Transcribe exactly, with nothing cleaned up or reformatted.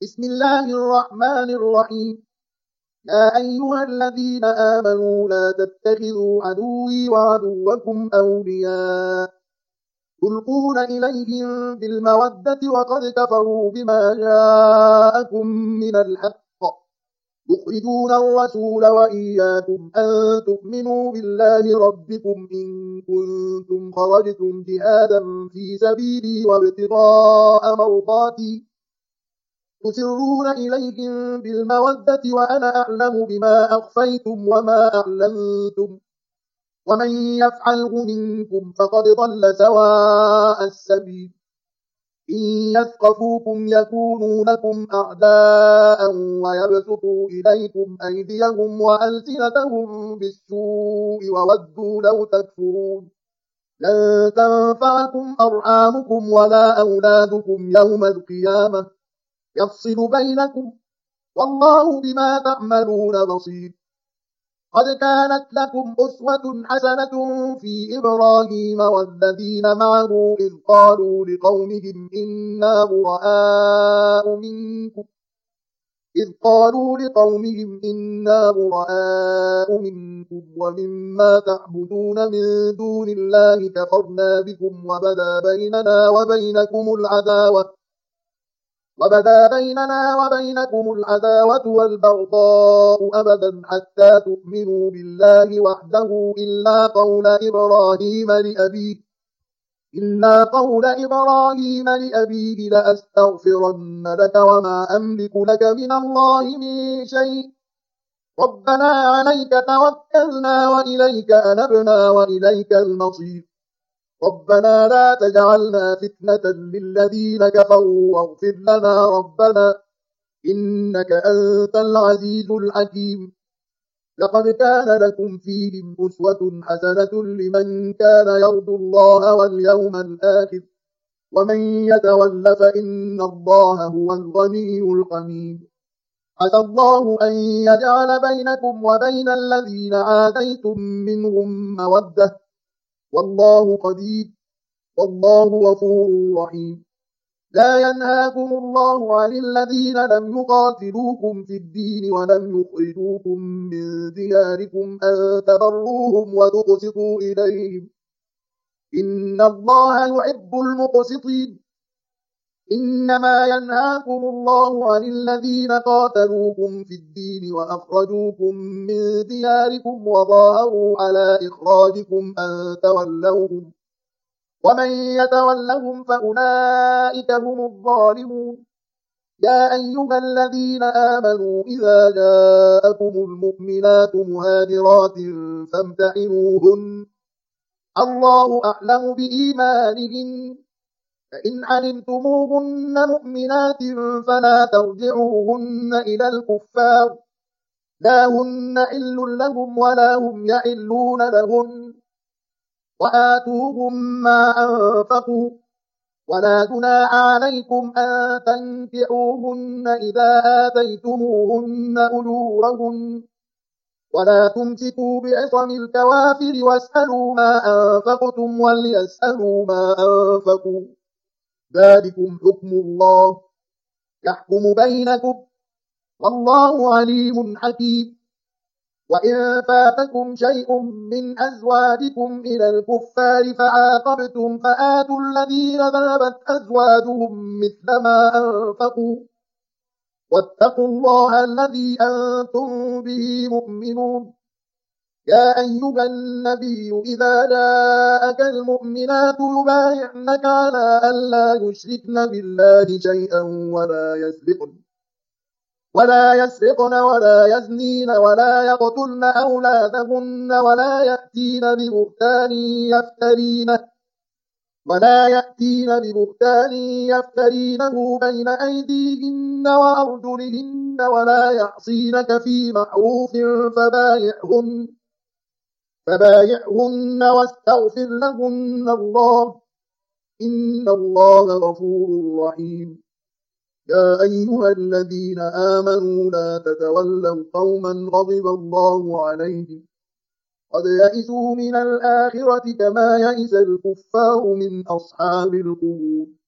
بسم الله الرحمن الرحيم. يا أيها الذين آمنوا لا تتخذوا عدوي وعدوكم أولياء تلقون إليهم بالمودة وقد كفروا بما جاءكم من الحق يخرجون الرسول وإياكم أن تؤمنوا بالله ربكم إن كنتم خرجتم جهادا في سبيلي وابتغاء مرضاتي تسرون إليهم بالمودة وأنا أعلم بما أخفيتم وما أعلنتم ومن يفعله منكم فقد ضل سواء السبيل إن يثقفوكم يكونوا لكم أعداء ويبسطوا إليكم أيديهم وألسنتهم بالسوء وودوا لو تكفرون لن تنفعكم أرحامكم ولا أولادكم يوم القيامة يفصل بينكم والله بما تعملون بصير. قد كانت لكم أسوة حسنة في إبراهيم والذين معه إذ قالوا لقومهم إنا براء منكم إذ قالوا لقومهم إنا براء منكم ومما تعبدون من دون الله كفرنا بكم وبدا بيننا وبينكم العداوة وبدا بيننا وبينكم العداوة والبغضاء أبدا حتى تؤمنوا بالله وحده إلا قول إبراهيم لأبيه إلا قول إبراهيم لأبيه لأستغفرن لك وما أملك لك من الله من شيء ربنا عليك توكلنا وإليك أنبنا وإليك المصير ربنا لا تجعلنا فتنة للذين كفروا واغفر لنا ربنا إنك أنت العزيز الحكيم. لقد كان لكم فيهم أسوة حسنة لمن كان يرجو الله واليوم الآخر ومن يتول فإن الله هو الغني الحميد. عسى الله أن يجعل بينكم وبين الذين عاديتم منهم مودة والله قدير والله غفور رحيم. لا ينهاكم الله عن الذين لم يقاتلوكم في الدين ولم يخرجوكم من دياركم أن تبروهم وتقسطوا إليهم إن الله يحب المقسطين. إنما ينهاكم الله عن الذين قاتلوكم في الدين وأخرجوكم من دياركم وظاهروا على إخراجكم أن تولوهم ومن يتولهم فأولئك هم الظالمون. يا أيها الذين آمنوا إذا جاءكم المؤمنات مهاجرات فامتحنوهن الله أعلم بإيمانهن فإن علمتموهن مؤمنات فلا ترجعوهن إلى الكفار لا هن حل لهم ولا هم يحلون لهن وآتوهم ما أنفقوا ولا جناح عليكم أن تنكحوهن إذا آتيتموهن أجورهن ولا تمسكوا بعصم الكوافر واسألوا ما أنفقتم وليسألوا ما أنفقوا ذلكم حكم الله يحكم بينكم والله عليم حكيم. وإن فاتكم شيء من أزواجكم إلى الكفار فعاقبتم فآتوا الذين ذهبت أزواجهم مثل ما أنفقوا واتقوا الله الذي أنتم به مؤمنون. يا أيها النبي إذا جاءك المؤمنات يبايعنك على ألا يشركن بالله شيئا ولا يسرقن ولا يسرقن ولا يزنين ولا يقتلن أولادهن ولا يأتين ببهتان يفترينه ولا يأتين ببهتان يفترينه بين أيديهن وأرجلهن ولا يعصينك في معروف فبايعهن فبايعهن واستغفر لهن الله إن الله غفور رحيم. يا أيها الذين آمنوا لا تتولوا قوما غضب الله عليهم قد يئسوا من الآخرة كما يئس الكفار من أصحاب القبور